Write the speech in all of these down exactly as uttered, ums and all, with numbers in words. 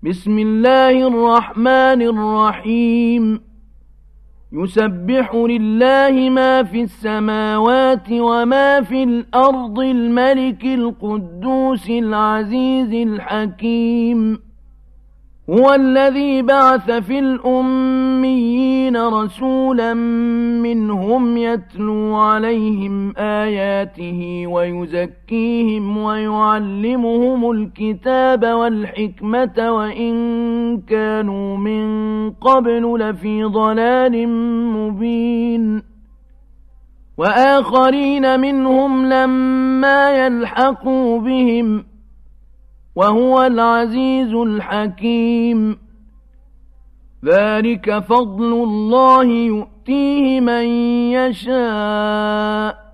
بسم الله الرحمن الرحيم يسبح لله ما في السماوات وما في الأرض الملك القدوس العزيز الحكيم هو الذي بعث في الأميين رسولا منهم يتلو عليهم آياته ويزكيهم ويعلمهم الكتاب والحكمة وإن كانوا من قبل لفي ضلال مبين وآخرين منهم لما يلحقوا بهم وهو العزيز الحكيم ذلك فضل الله يؤتيه من يشاء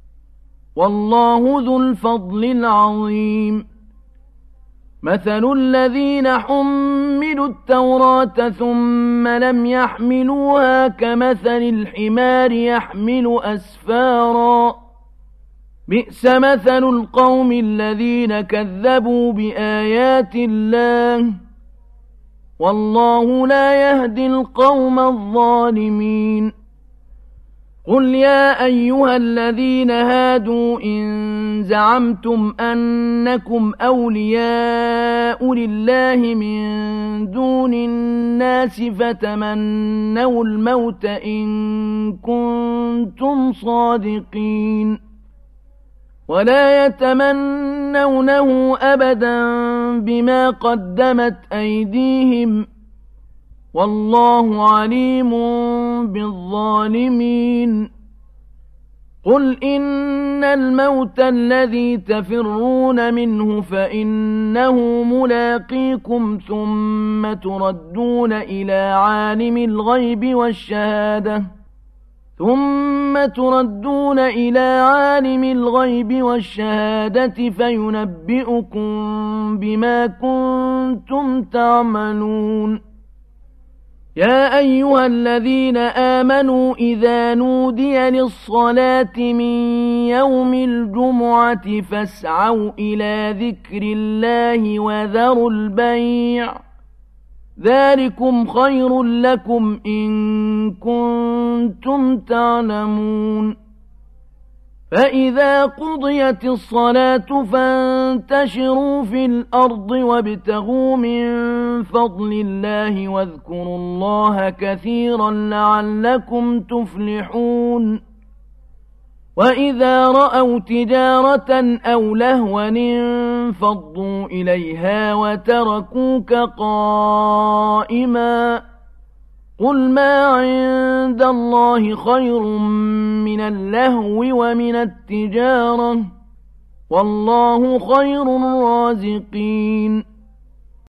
والله ذو الفضل العظيم مثل الذين حملوا التوراة ثم لم يحملوها كمثل الحمار يحمل أسفاراً بئس مثل القوم الذين كذبوا بآيات الله والله لا يهدي القوم الظالمين قل يا أيها الذين هادوا إن زعمتم أنكم أولياء لله من دون الناس فتمنوا الموت إن كنتم صادقين ولا يتمنونه أبدا بما قدمت أيديهم والله عليم بالظالمين قل إن الموت الذي تفرون منه فإنه ملاقيكم ثم تردون إلى عالم الغيب والشهادة ثم تردون إلى عالم الغيب والشهادة فينبئكم بما كنتم تعملون يا أيها الذين آمنوا إذا نودي للصلاة من يوم الجمعة فاسعوا إلى ذكر الله وذروا البيع ذلكم خير لكم إن كنتم تعلمون فإذا قضيت الصلاة فانتشروا في الأرض وابتغوا من فضل الله واذكروا الله كثيرا لعلكم تفلحون وإذا رأوا تجارة أو لهوا انفضوا إليها وتركوك قائما قل ما عند الله خير من اللهو ومن التجارة والله خير الرازقين